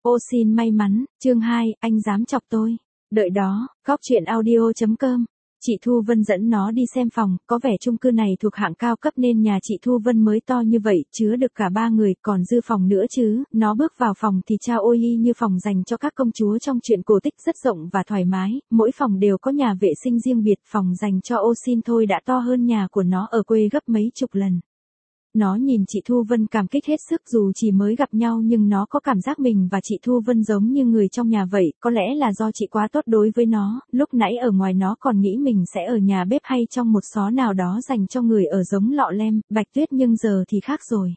Ô xin may mắn, chương 2, anh dám chọc tôi. Đợi đó, góc chuyện audio.com. Chị Thu Vân dẫn nó đi xem phòng, có vẻ chung cư này thuộc hạng cao cấp nên nhà chị Thu Vân mới to như vậy, chứa được cả 3 người, còn dư phòng nữa chứ. Nó bước vào phòng thì trao ôi y như phòng dành cho các công chúa trong truyện cổ tích, rất rộng và thoải mái, mỗi phòng đều có nhà vệ sinh riêng biệt, phòng dành cho Ô xin thôi đã to hơn nhà của nó ở quê gấp mấy chục lần. Nó nhìn chị Thu Vân cảm kích hết sức, dù chỉ mới gặp nhau nhưng nó có cảm giác mình và chị Thu Vân giống như người trong nhà vậy, có lẽ là do chị quá tốt đối với nó, lúc nãy ở ngoài nó còn nghĩ mình sẽ ở nhà bếp hay trong một xó nào đó dành cho người ở giống Lọ Lem, Bạch Tuyết, nhưng giờ thì khác rồi.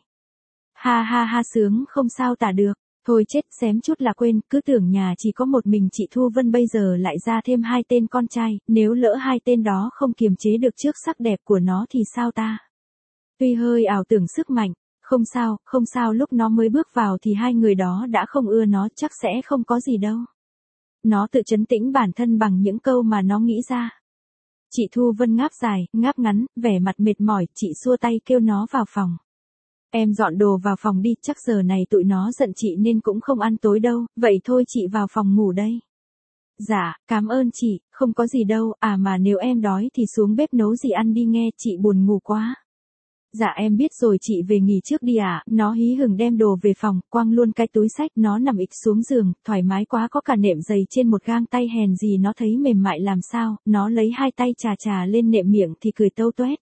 Ha ha ha, sướng không sao tả được. Thôi chết, xém chút là quên, cứ tưởng nhà chỉ có một mình chị Thu Vân, bây giờ lại ra thêm 2 tên con trai, nếu lỡ 2 tên đó không kiềm chế được trước sắc đẹp của nó thì sao ta? Tuy hơi ảo tưởng sức mạnh, không sao, lúc nó mới bước vào thì 2 người đó đã không ưa nó, chắc sẽ không có gì đâu. Nó tự trấn tĩnh bản thân bằng những câu mà nó nghĩ ra. Chị Thu Vân ngáp dài, ngáp ngắn, vẻ mặt mệt mỏi, chị xua tay kêu nó vào phòng. Em dọn đồ vào phòng đi, chắc giờ này tụi nó giận chị nên cũng không ăn tối đâu, vậy thôi chị vào phòng ngủ đây. Dạ, cảm ơn chị, không có gì đâu, à mà nếu em đói thì xuống bếp nấu gì ăn đi nghe, chị buồn ngủ quá. Dạ em biết rồi, chị về nghỉ trước đi ạ. Nó hí hửng đem đồ về phòng, quăng luôn cái túi xách, nó nằm ịch xuống giường, thoải mái quá, có cả nệm giày trên một gang tay, hèn gì nó thấy mềm mại làm sao, nó lấy 2 tay chà lên nệm miệng thì cười tâu toét.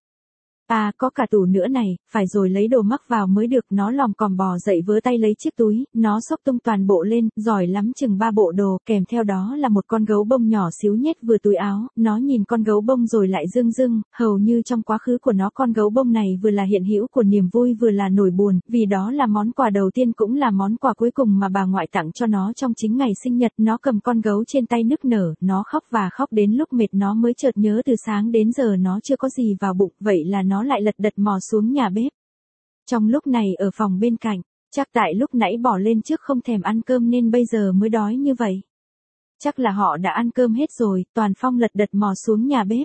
À có cả tủ nữa này, phải rồi, lấy đồ mắc vào mới được. Nó lòm còm bò dậy vớ tay lấy chiếc túi, nó xốc tung toàn bộ lên, giỏi lắm, chừng 3 bộ đồ, kèm theo đó là một con gấu bông nhỏ xíu nhét vừa túi áo. Nó nhìn con gấu bông rồi lại rưng rưng, hầu như trong quá khứ của nó con gấu bông này vừa là hiện hữu của niềm vui vừa là nỗi buồn, vì đó là món quà đầu tiên cũng là món quà cuối cùng mà bà ngoại tặng cho nó trong chính ngày sinh nhật. Nó cầm con gấu trên tay nức nở, nó khóc và khóc đến lúc mệt nó mới chợt nhớ từ sáng đến giờ nó chưa có gì vào bụng, vậy là nó lại lật đật mò xuống nhà bếp. Trong lúc này ở phòng bên cạnh, chắc tại lúc nãy bỏ lên trước không thèm ăn cơm nên bây giờ mới đói như vậy. Chắc là họ đã ăn cơm hết rồi, Toàn Phong lật đật mò xuống nhà bếp.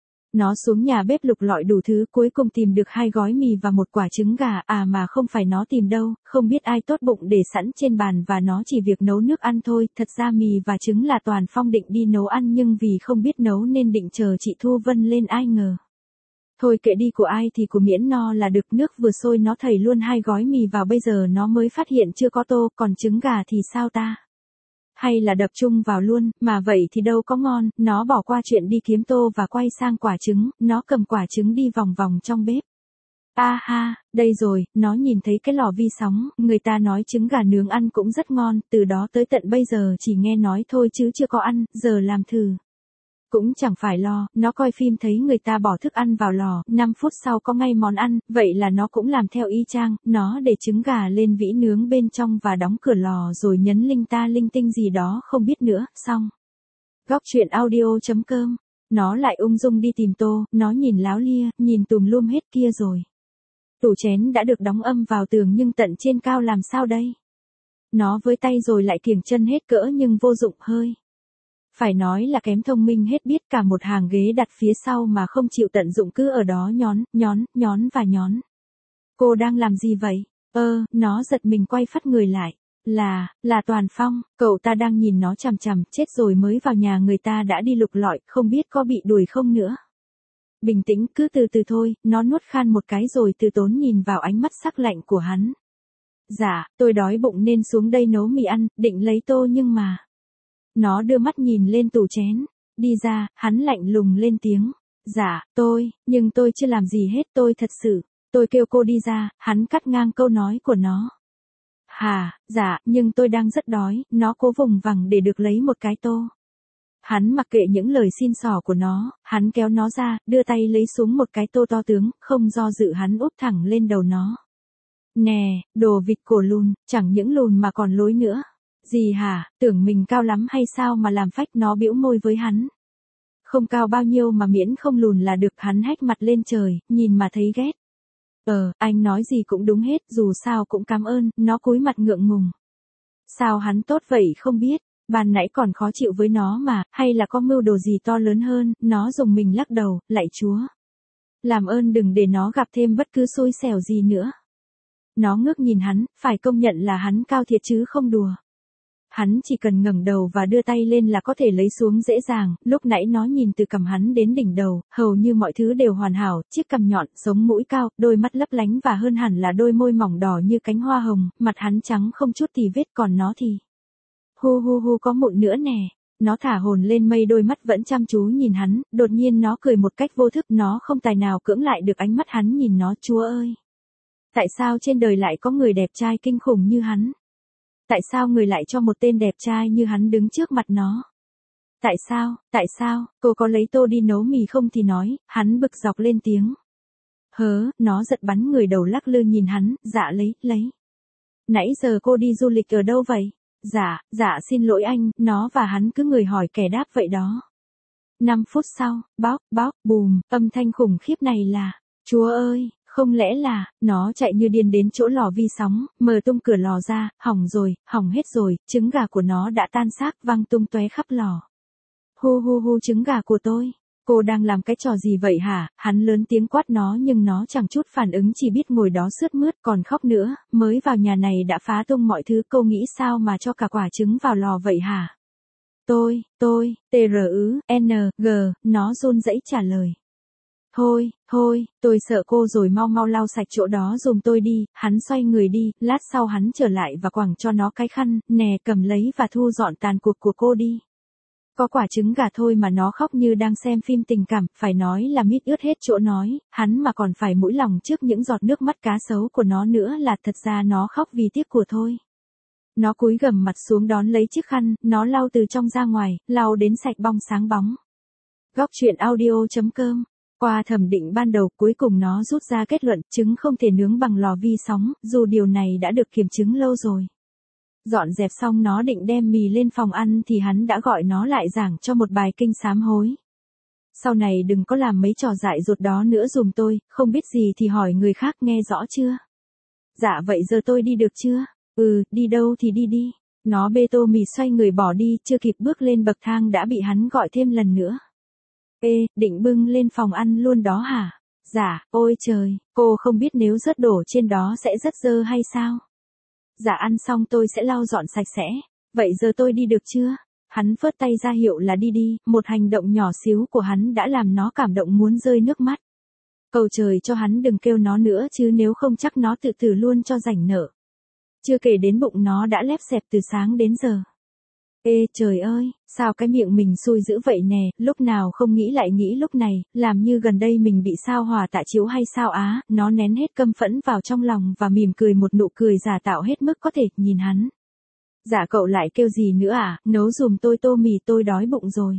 Nó xuống nhà bếp lục lọi đủ thứ, cuối cùng tìm được 2 gói mì và một quả trứng gà, à mà không phải nó tìm đâu, không biết ai tốt bụng để sẵn trên bàn và nó chỉ việc nấu nước ăn thôi. Thật ra mì và trứng là Toàn Phong định đi nấu ăn nhưng vì không biết nấu nên định chờ chị Thu Vân lên, ai ngờ. Thôi kệ đi, của ai thì của, miễn no là được. Nước vừa sôi nó thảy luôn 2 gói mì vào, bây giờ nó mới phát hiện chưa có tô, còn trứng gà thì sao ta? Hay là đập chung vào luôn, mà vậy thì đâu có ngon. Nó bỏ qua chuyện đi kiếm tô và quay sang quả trứng, nó cầm quả trứng đi vòng vòng trong bếp. A ha, đây rồi, nó nhìn thấy cái lò vi sóng, người ta nói trứng gà nướng ăn cũng rất ngon, từ đó tới tận bây giờ chỉ nghe nói thôi chứ chưa có ăn, giờ làm thử. Cũng chẳng phải lo, nó coi phim thấy người ta bỏ thức ăn vào lò, 5 phút sau có ngay món ăn, vậy là nó cũng làm theo y chang, nó để trứng gà lên vỉ nướng bên trong và đóng cửa lò rồi nhấn linh ta linh tinh gì đó không biết nữa, xong. Góc chuyện audio.com, nó lại ung dung đi tìm tô, nó nhìn láo lia, nhìn tùm lum hết kia rồi. Tủ chén đã được đóng âm vào tường nhưng tận trên cao làm sao đây? Nó với tay rồi lại kiềng chân hết cỡ nhưng vô dụng hơi. Phải nói là kém thông minh hết biết, cả một hàng ghế đặt phía sau mà không chịu tận dụng, cứ ở đó nhón và nhón. Cô đang làm gì vậy? Nó giật mình quay phắt người lại. Là Toàn Phong, cậu ta đang nhìn nó chằm chằm, chết rồi, mới vào nhà người ta đã đi lục lọi, không biết có bị đuổi không nữa. Bình tĩnh, cứ từ từ thôi, nó nuốt khan một cái rồi từ tốn nhìn vào ánh mắt sắc lạnh của hắn. Dạ, tôi đói bụng nên xuống đây nấu mì ăn, định lấy tô nhưng mà... Nó đưa mắt nhìn lên tủ chén. Đi ra, hắn lạnh lùng lên tiếng. Dạ, nhưng tôi chưa làm gì hết, tôi thật sự. Tôi kêu cô đi ra, hắn cắt ngang câu nói của nó. Dạ, nhưng tôi đang rất đói, nó cố vùng vằng để được lấy một cái tô. Hắn mặc kệ những lời xin xỏ của nó, hắn kéo nó ra, đưa tay lấy xuống một cái tô to tướng, không do dự hắn úp thẳng lên đầu nó. Nè, đồ vịt cổ lùn, chẳng những lùn mà còn lối nữa. Gì hả, tưởng mình cao lắm hay sao mà làm phách, nó bĩu môi với hắn. Không cao bao nhiêu mà miễn không lùn là được, hắn hách mặt lên trời, nhìn mà thấy ghét. Anh nói gì cũng đúng hết, dù sao cũng cảm ơn, nó cúi mặt ngượng ngùng. Sao hắn tốt vậy không biết, ban nãy còn khó chịu với nó mà, hay là có mưu đồ gì to lớn hơn, nó dùng mình lắc đầu, lạy Chúa. Làm ơn đừng để nó gặp thêm bất cứ xui xẻo gì nữa. Nó ngước nhìn hắn, phải công nhận là hắn cao thiệt chứ không đùa. hắn chỉ cần ngẩng đầu và đưa tay lên là có thể lấy xuống dễ dàng, lúc nãy nó nhìn từ cằm hắn đến đỉnh đầu, hầu như mọi thứ đều hoàn hảo, chiếc cằm nhọn, sống mũi cao, đôi mắt lấp lánh và hơn hẳn là đôi môi mỏng đỏ như cánh hoa hồng, mặt hắn trắng không chút tì vết còn nó thì hu hu hu có mụn nữa nè. Nó thả hồn lên mây đôi mắt vẫn chăm chú nhìn hắn, đột nhiên nó cười một cách vô thức, nó không tài nào cưỡng lại được ánh mắt hắn nhìn nó, Chúa ơi! Tại sao trên đời lại có người đẹp trai kinh khủng như hắn? Tại sao người lại cho một tên đẹp trai như hắn đứng trước mặt nó? Tại sao, cô có lấy tô đi nấu mì không thì nói, hắn bực dọc lên tiếng. Nó giật bắn người đầu lắc lư nhìn hắn, dạ lấy. Nãy giờ cô đi du lịch ở đâu vậy? Dạ xin lỗi anh, nó và hắn cứ người hỏi kẻ đáp vậy đó. 5 phút sau, bóp, bùm, âm thanh khủng khiếp này là, Chúa ơi, không lẽ là, nó chạy như điên đến chỗ lò vi sóng, mở tung cửa lò ra, hỏng hết rồi, trứng gà của nó đã tan xác văng tung tóe khắp lò. Hu, trứng gà của tôi. Cô đang làm cái trò gì vậy hả? Hắn lớn tiếng quát nó nhưng nó chẳng chút phản ứng, chỉ biết ngồi đó sướt mướt còn khóc nữa, mới vào nhà này đã phá tung mọi thứ, cô nghĩ sao mà cho cả quả trứng vào lò vậy hả? Tôi, TRÜNG, nó run rẩy trả lời. Thôi, tôi sợ cô rồi, mau lau sạch chỗ đó giùm tôi đi. Hắn xoay người đi, lát sau hắn trở lại và quẳng cho nó cái khăn, nè cầm lấy và thu dọn tàn cuộc của cô đi. Có quả trứng gà thôi mà nó khóc như đang xem phim tình cảm, phải nói là mít ướt hết chỗ nói, hắn mà còn phải mũi lòng trước những giọt nước mắt cá sấu của nó nữa là thật ra nó khóc vì tiếc của thôi. Nó cúi gằm mặt xuống đón lấy chiếc khăn, nó lau từ trong ra ngoài, lau đến sạch bong sáng bóng. Góc truyện audio.com. Qua thẩm định ban đầu, cuối cùng nó rút ra kết luận trứng không thể nướng bằng lò vi sóng, dù điều này đã được kiểm chứng lâu rồi. Dọn dẹp xong nó định đem mì lên phòng ăn thì hắn đã gọi nó lại giảng cho một bài kinh sám hối. Sau này đừng có làm mấy trò dại dột đó nữa giùm tôi, không biết gì thì hỏi người khác, nghe rõ chưa? Dạ vậy giờ tôi đi được chưa? Đi đâu thì đi. Nó bê tô mì xoay người bỏ đi, chưa kịp bước lên bậc thang đã bị hắn gọi thêm lần nữa. Định bưng lên phòng ăn luôn đó hả? Dạ, ôi trời, cô không biết nếu rớt đổ trên đó sẽ rất dơ hay sao? Dạ ăn xong tôi sẽ lau dọn sạch sẽ. Vậy giờ tôi đi được chưa? Hắn phớt tay ra hiệu là đi, một hành động nhỏ xíu của hắn đã làm nó cảm động muốn rơi nước mắt. Cầu trời cho hắn đừng kêu nó nữa chứ nếu không chắc nó tự tử luôn cho rảnh nợ. Chưa kể đến bụng nó đã lép xẹp từ sáng đến giờ. Trời ơi, sao cái miệng mình xui dữ vậy nè, lúc nào không nghĩ lại nghĩ lúc này, làm như gần đây mình bị sao hỏa tạ chiếu hay sao á, nó nén hết căm phẫn vào trong lòng và mỉm cười một nụ cười giả tạo hết mức có thể, nhìn hắn. Dạ cậu lại kêu gì nữa à, nấu giùm tôi tô mì, tôi đói bụng rồi.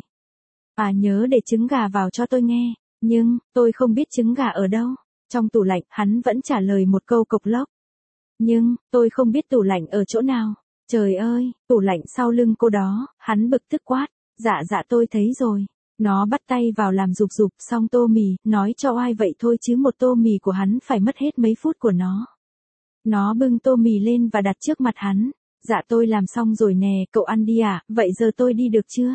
Nhớ để trứng gà vào cho tôi nghe, nhưng, tôi không biết trứng gà ở đâu. Trong tủ lạnh, hắn vẫn trả lời một câu cộc lốc. Nhưng, tôi không biết tủ lạnh ở chỗ nào. Trời ơi, tủ lạnh sau lưng cô đó, hắn bực tức quát. Dạ tôi thấy rồi. Nó bắt tay vào làm rục xong tô mì, nói cho oai vậy thôi chứ một tô mì của hắn phải mất hết mấy phút của nó. Nó bưng tô mì lên và đặt trước mặt hắn. Dạ tôi làm xong rồi nè, cậu ăn đi à, vậy giờ tôi đi được chưa?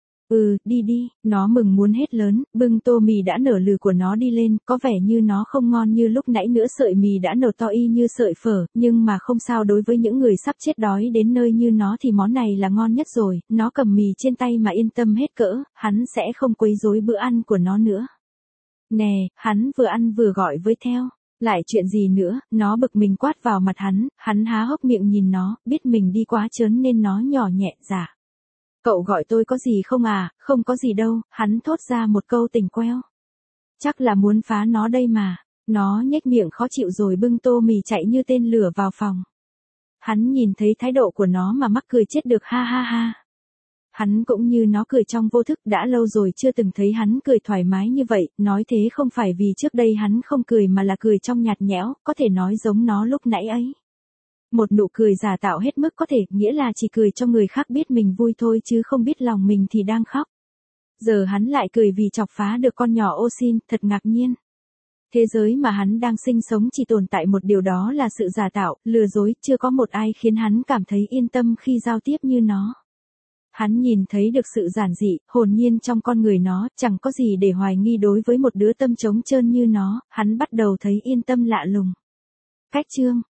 Đi, nó mừng muốn hết lớn, bưng tô mì đã nở lừ của nó đi lên, có vẻ như nó không ngon như lúc nãy nữa, sợi mì đã nở to y như sợi phở, nhưng mà không sao, đối với những người sắp chết đói đến nơi như nó thì món này là ngon nhất rồi, nó cầm mì trên tay mà yên tâm hết cỡ, hắn sẽ không quấy rối bữa ăn của nó nữa. Nè, hắn vừa ăn vừa gọi với theo. Lại chuyện gì nữa, nó bực mình quát vào mặt hắn há hốc miệng nhìn nó, biết mình đi quá trớn nên nó nhỏ nhẹ, dạ. Cậu gọi tôi có gì không à, không có gì đâu, hắn thốt ra một câu tỉnh queo. Chắc là muốn phá nó đây mà, nó nhếch miệng khó chịu rồi bưng tô mì chạy như tên lửa vào phòng. Hắn nhìn thấy thái độ của nó mà mắc cười chết được, ha. Hắn cũng như nó cười trong vô thức, đã lâu rồi chưa từng thấy hắn cười thoải mái như vậy, nói thế không phải vì trước đây hắn không cười mà là cười trong nhạt nhẽo, có thể nói giống nó lúc nãy ấy. Một nụ cười giả tạo hết mức có thể, nghĩa là chỉ cười cho người khác biết mình vui thôi chứ không biết lòng mình thì đang khóc. Giờ hắn lại cười vì chọc phá được con nhỏ ô xin, thật ngạc nhiên. Thế giới mà hắn đang sinh sống chỉ tồn tại một điều, đó là sự giả tạo, lừa dối, chưa có một ai khiến hắn cảm thấy yên tâm khi giao tiếp như nó. Hắn nhìn thấy được sự giản dị, hồn nhiên trong con người nó, chẳng có gì để hoài nghi đối với một đứa tâm trống trơn như nó, hắn bắt đầu thấy yên tâm lạ lùng. Cách chương